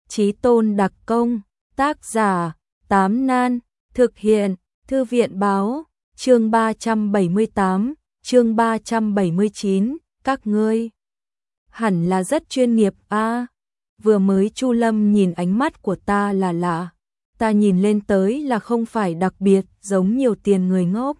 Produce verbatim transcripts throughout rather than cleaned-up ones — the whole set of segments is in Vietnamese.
Chí tôn đặc công, tác giả, Tám Nan, thực hiện, Thư viện báo, chương ba trăm bảy mươi tám, chương ba trăm bảy mươi chín, các ngươi hẳn là rất chuyên nghiệp a. À, vừa mới Chu Lâm nhìn ánh mắt của ta là lạ, ta nhìn lên tới là không phải đặc biệt giống nhiều tiền người ngốc.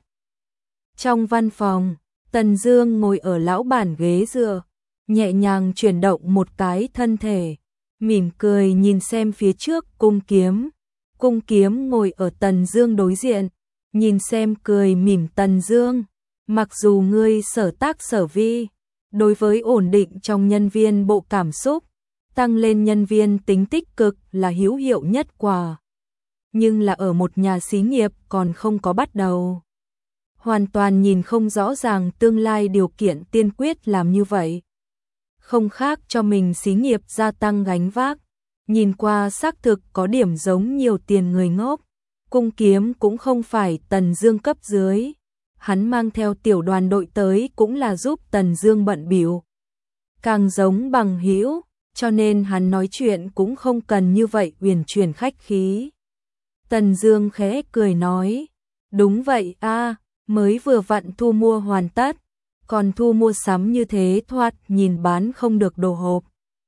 Trong văn phòng, Tần Dương ngồi ở lão bản ghế dựa, nhẹ nhàng chuyển động một cái thân thể, mỉm cười nhìn xem phía trước Cung Kiếm. Cung Kiếm ngồi ở Tần Dương đối diện, nhìn xem cười mỉm Tần Dương, mặc dù ngươi sở tác sở vi, đối với ổn định trong nhân viên bộ cảm xúc, tăng lên nhân viên tính tích cực là hữu hiệu nhất quả. Nhưng là ở một nhà xí nghiệp còn không có bắt đầu, hoàn toàn nhìn không rõ ràng tương lai điều kiện tiên quyết làm như vậy. Không khác cho mình xí nghiệp gia tăng gánh vác, nhìn qua xác thực có điểm giống nhiều tiền người ngốc. Cung Kiếm cũng không phải Tần Dương cấp dưới, hắn mang theo tiểu đoàn đội tới cũng là giúp Tần Dương bận bịu, càng giống bằng hữu, cho nên hắn nói chuyện cũng không cần như vậy uyển chuyển khách khí. Tần Dương khẽ cười nói, đúng vậy a, mới vừa vặn thu mua hoàn tất, còn thu mua sắm như thế thoạt nhìn bán không được đồ hộp.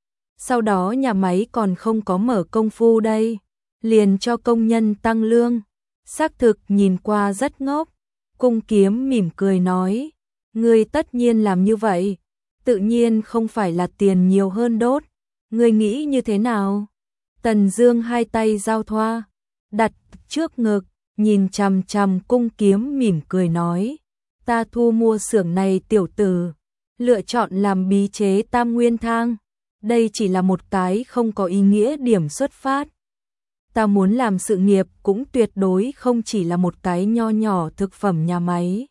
Sau đó nhà máy còn không có mở công phu đây, liền cho công nhân tăng lương, xác thực nhìn qua rất ngốc. Cung Kiếm mỉm cười nói, ngươi tất nhiên làm như vậy, tự nhiên không phải là tiền nhiều hơn đốt, ngươi nghĩ như thế nào? Tần Dương hai tay giao thoa, đặt trước ngực, nhìn chằm chằm Cung Kiếm mỉm cười nói, ta thu mua xưởng này tiểu tử, lựa chọn làm bí chế tam nguyên thang, đây chỉ là một cái không có ý nghĩa điểm xuất phát. Ta muốn làm sự nghiệp cũng tuyệt đối không chỉ là một cái nho nhỏ thực phẩm nhà máy.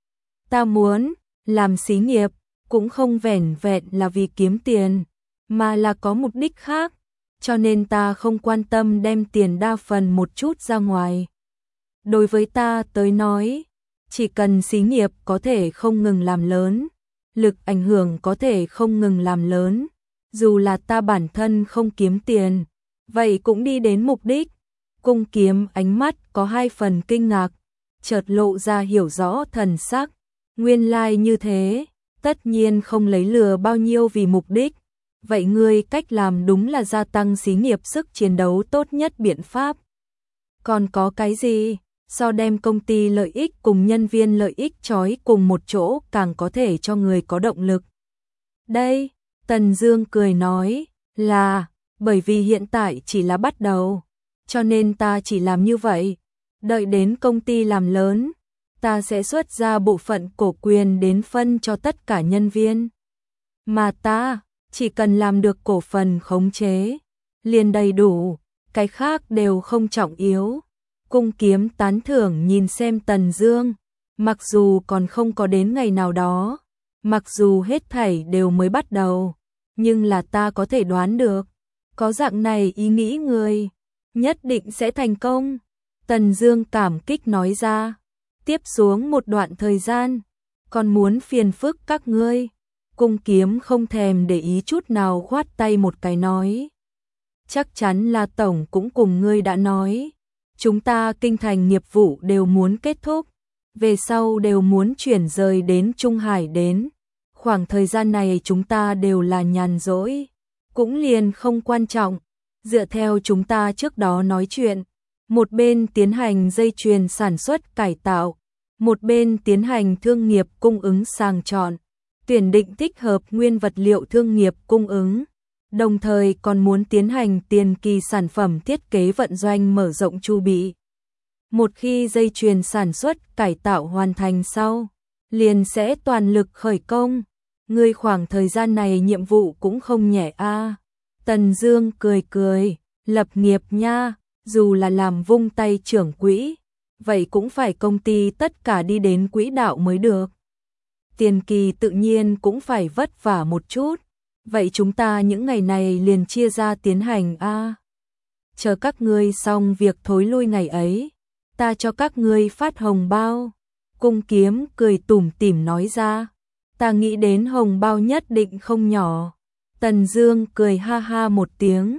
Ta muốn làm xí nghiệp cũng không vẻn vẹn là vì kiếm tiền, mà là có mục đích khác, cho nên ta không quan tâm đem tiền đa phần một chút ra ngoài. Đối với ta tới nói, chỉ cần xí nghiệp có thể không ngừng làm lớn, lực ảnh hưởng có thể không ngừng làm lớn, dù là ta bản thân không kiếm tiền, vậy cũng đi đến mục đích. Cung Kiếm ánh mắt có hai phần kinh ngạc, chợt lộ ra hiểu rõ thần sắc, nguyên lai like như thế, tất nhiên không lấy lừa bao nhiêu vì mục đích, vậy ngươi cách làm đúng là gia tăng xí nghiệp sức chiến đấu tốt nhất biện pháp. Còn có cái gì, so đem công ty lợi ích cùng nhân viên lợi ích trói cùng một chỗ càng có thể cho người có động lực. Đây, Tần Dương cười nói, là, bởi vì hiện tại chỉ là bắt đầu, cho nên ta chỉ làm như vậy, đợi đến công ty làm lớn, ta sẽ xuất ra bộ phận cổ quyền đến phân cho tất cả nhân viên. Mà ta, chỉ cần làm được cổ phần khống chế, liền đầy đủ, cái khác đều không trọng yếu. Cung Kiếm tán thưởng nhìn xem Tần Dương, mặc dù còn không có đến ngày nào đó, mặc dù hết thảy đều mới bắt đầu, nhưng là ta có thể đoán được, có dạng này ý nghĩ người, nhất định sẽ thành công. Tần Dương cảm kích nói ra, tiếp xuống một đoạn thời gian, còn muốn phiền phức các ngươi. Cung Kiếm không thèm để ý chút nào khoát tay một cái nói, chắc chắn là tổng cũng cùng ngươi đã nói, chúng ta kinh thành nghiệp vụ đều muốn kết thúc, về sau đều muốn chuyển rời đến Trung Hải đến, khoảng thời gian này chúng ta đều là nhàn rỗi, cũng liền không quan trọng, dựa theo chúng ta trước đó nói chuyện, một bên tiến hành dây chuyền sản xuất cải tạo, một bên tiến hành thương nghiệp cung ứng sàng chọn, tuyển định thích hợp nguyên vật liệu thương nghiệp cung ứng, đồng thời còn muốn tiến hành tiền kỳ sản phẩm thiết kế vận doanh mở rộng chu bị. Một khi dây chuyền sản xuất cải tạo hoàn thành sau, liền sẽ toàn lực khởi công. Ngươi khoảng thời gian này nhiệm vụ cũng không nhẹ a. À. Tần Dương cười cười, lập nghiệp nha, dù là làm vung tay trưởng quỹ, vậy cũng phải công ty tất cả đi đến quỹ đạo mới được. Tiền kỳ tự nhiên cũng phải vất vả một chút, vậy chúng ta những ngày này liền chia ra tiến hành a. À. Chờ các ngươi xong việc thối lui ngày ấy, ta cho các ngươi phát hồng bao. Cung Kiếm cười tủm tỉm nói ra, ta nghĩ đến hồng bao nhất định không nhỏ. Tần Dương cười ha ha một tiếng,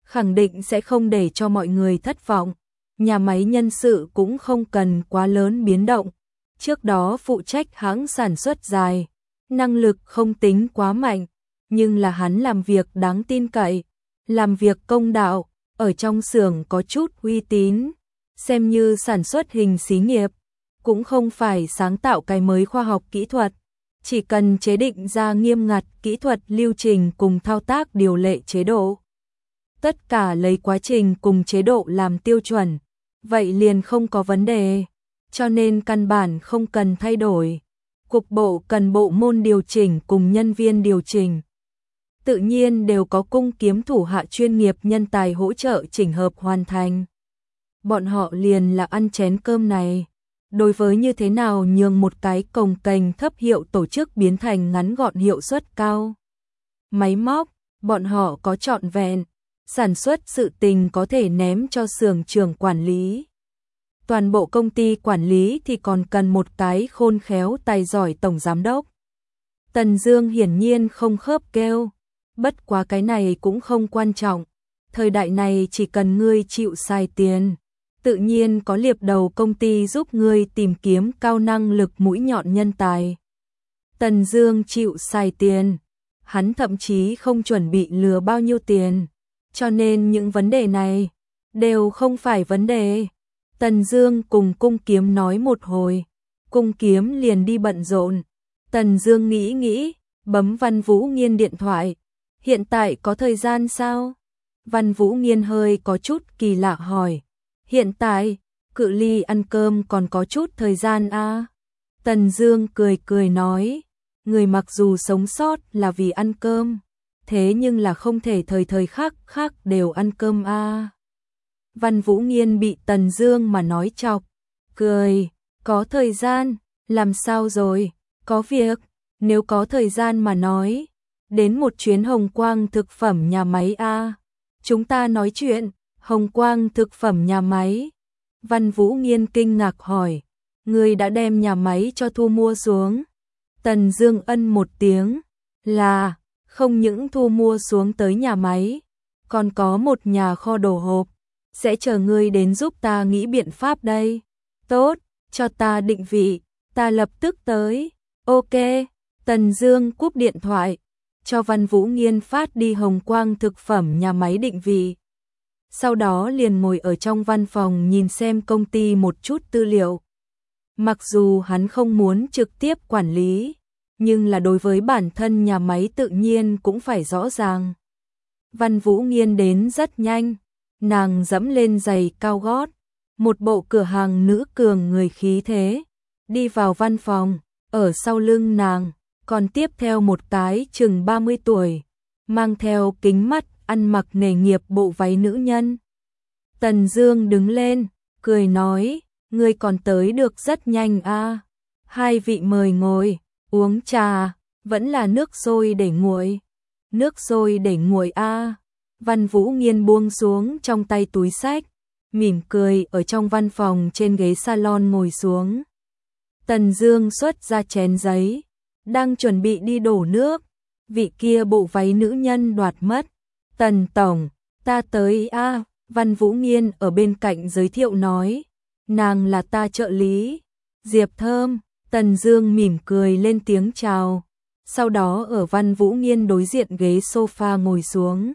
khẳng định sẽ không để cho mọi người thất vọng. Nhà máy nhân sự cũng không cần quá lớn biến động. Trước đó phụ trách hãng sản xuất dài, năng lực không tính quá mạnh, nhưng là hắn làm việc đáng tin cậy, làm việc công đạo, ở trong xưởng có chút uy tín, xem như sản xuất hình xí nghiệp, cũng không phải sáng tạo cái mới khoa học kỹ thuật, chỉ cần chế định ra nghiêm ngặt kỹ thuật lưu trình cùng thao tác điều lệ chế độ. Tất cả lấy quá trình cùng chế độ làm tiêu chuẩn, vậy liền không có vấn đề, cho nên căn bản không cần thay đổi. Cục bộ cần bộ môn điều chỉnh cùng nhân viên điều chỉnh. Tự nhiên đều có cung kiếm thủ hạ chuyên nghiệp nhân tài hỗ trợ chỉnh hợp hoàn thành. Bọn họ liền là ăn chén cơm này. Đối với như thế nào nhường một cái cồng kềnh thấp hiệu tổ chức biến thành ngắn gọn hiệu suất cao. Máy móc, bọn họ có trọn vẹn, sản xuất sự tình có thể ném cho xưởng trưởng quản lý. Toàn bộ công ty quản lý thì còn cần một cái khôn khéo tài giỏi tổng giám đốc. Tần Dương hiển nhiên không khớp kêu, bất quá cái này cũng không quan trọng, thời đại này chỉ cần ngươi chịu xài tiền, tự nhiên có liệp đầu công ty giúp ngươi tìm kiếm cao năng lực mũi nhọn nhân tài. Tần Dương chịu xài tiền, hắn thậm chí không chuẩn bị lừa bao nhiêu tiền, cho nên những vấn đề này đều không phải vấn đề. Tần Dương cùng Cung Kiếm nói một hồi, Cung Kiếm liền đi bận rộn. Tần Dương nghĩ nghĩ, bấm Văn Vũ Nghiên điện thoại. Hiện tại có thời gian sao? Văn Vũ Nghiên hơi có chút kỳ lạ hỏi. Hiện tại, cự ly ăn cơm còn có chút thời gian à? Tần Dương cười cười nói, người mặc dù sống sót là vì ăn cơm, thế nhưng là không thể thời thời khắc khắc đều ăn cơm à? Văn Vũ Nghiên bị Tần Dương mà nói chọc, cười, có thời gian, làm sao rồi, có việc, nếu có thời gian mà nói, đến một chuyến Hồng Quang thực phẩm nhà máy a, chúng ta nói chuyện. Hồng Quang thực phẩm nhà máy. Văn Vũ Nghiên kinh ngạc hỏi, người đã đem nhà máy cho thu mua xuống. Tần Dương ân một tiếng, là, không những thu mua xuống tới nhà máy, còn có một nhà kho đồ hộp, sẽ chờ ngươi đến giúp ta nghĩ biện pháp đây. Tốt, cho ta định vị, ta lập tức tới. Ok, Tần Dương cúp điện thoại, cho Văn Vũ Nghiên phát đi Hồng Quang thực phẩm nhà máy định vị. Sau đó liền ngồi ở trong văn phòng nhìn xem công ty một chút tư liệu. Mặc dù hắn không muốn trực tiếp quản lý, nhưng là đối với bản thân nhà máy tự nhiên cũng phải rõ ràng. Văn Vũ Nghiên đến rất nhanh, nàng dẫm lên giày cao gót, một bộ cửa hàng nữ cường người khí thế, đi vào văn phòng, ở sau lưng nàng, còn tiếp theo một cái chừng ba mươi tuổi, mang theo kính mắt, ăn mặc nghề nghiệp bộ váy nữ nhân. Tần Dương đứng lên, cười nói, ngươi còn tới được rất nhanh a. Hai vị mời ngồi, uống trà, vẫn là nước sôi để nguội. Nước sôi để nguội a. Văn Vũ Nghiên buông xuống trong tay túi xách, mỉm cười ở trong văn phòng trên ghế salon ngồi xuống. Tần Dương xuất ra chén giấy, đang chuẩn bị đi đổ nước, vị kia bộ váy nữ nhân đoạt mất. Tần tổng, ta tới a. Văn Vũ Nghiên ở bên cạnh giới thiệu nói, nàng là ta trợ lý, Diệp Thơm. Tần Dương mỉm cười lên tiếng chào, sau đó ở Văn Vũ Nghiên đối diện ghế sofa ngồi xuống.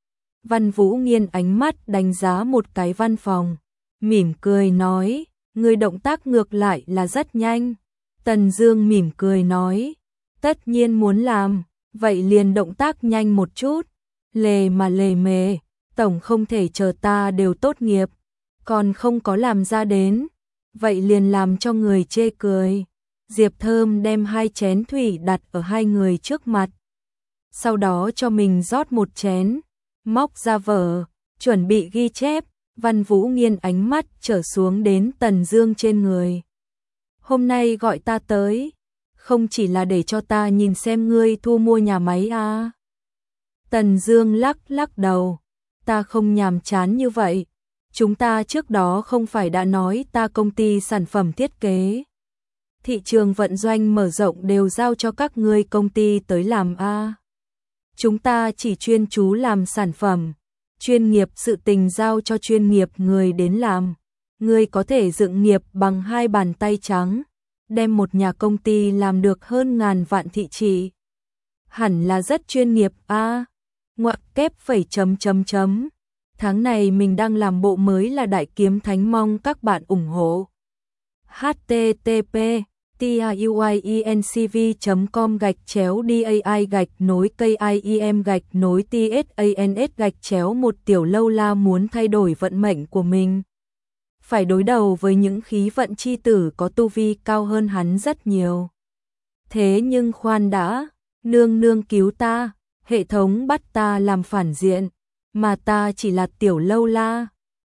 Văn Vũ Nghiên ánh mắt đánh giá một cái văn phòng, mỉm cười nói, người động tác ngược lại là rất nhanh. Tần Dương mỉm cười nói, tất nhiên muốn làm, vậy liền động tác nhanh một chút, lề mà lề mề, tổng không thể chờ ta đều tốt nghiệp, còn không có làm ra đến, vậy liền làm cho người chê cười. Diệp Thơm đem hai chén thủy đặt ở hai người trước mặt, sau đó cho mình rót một chén, móc ra vở, chuẩn bị ghi chép. Văn Vũ Nghiên ánh mắt trở xuống đến Tần Dương trên người. Hôm nay gọi ta tới, không chỉ là để cho ta nhìn xem ngươi thu mua nhà máy à? Tần Dương lắc lắc đầu, ta không nhàm chán như vậy. Chúng ta trước đó không phải đã nói ta công ty sản phẩm thiết kế, thị trường vận doanh mở rộng đều giao cho các ngươi công ty tới làm a. Chúng ta chỉ chuyên chú làm sản phẩm, chuyên nghiệp sự tình giao cho chuyên nghiệp người đến làm. Ngươi có thể dựng nghiệp bằng hai bàn tay trắng, đem một nhà công ty làm được hơn ngàn vạn thị trị. Hẳn là rất chuyên nghiệp a. À, ngoặc kép phẩy chấm chấm chấm. Tháng này mình đang làm bộ mới là Đại Kiếm Thánh, mong các bạn ủng hộ. h t t p tuiencv chấm com gạch chéo dai gạch nối kim gạch nối tsans gạch chéo một Tiểu Lâu La muốn thay đổi vận mệnh của mình. Phải đối đầu với những khí vận chi tử có tu vi cao hơn hắn rất nhiều. Thế nhưng khoan đã, nương nương cứu ta, hệ thống bắt ta làm phản diện, mà ta chỉ là Tiểu Lâu La.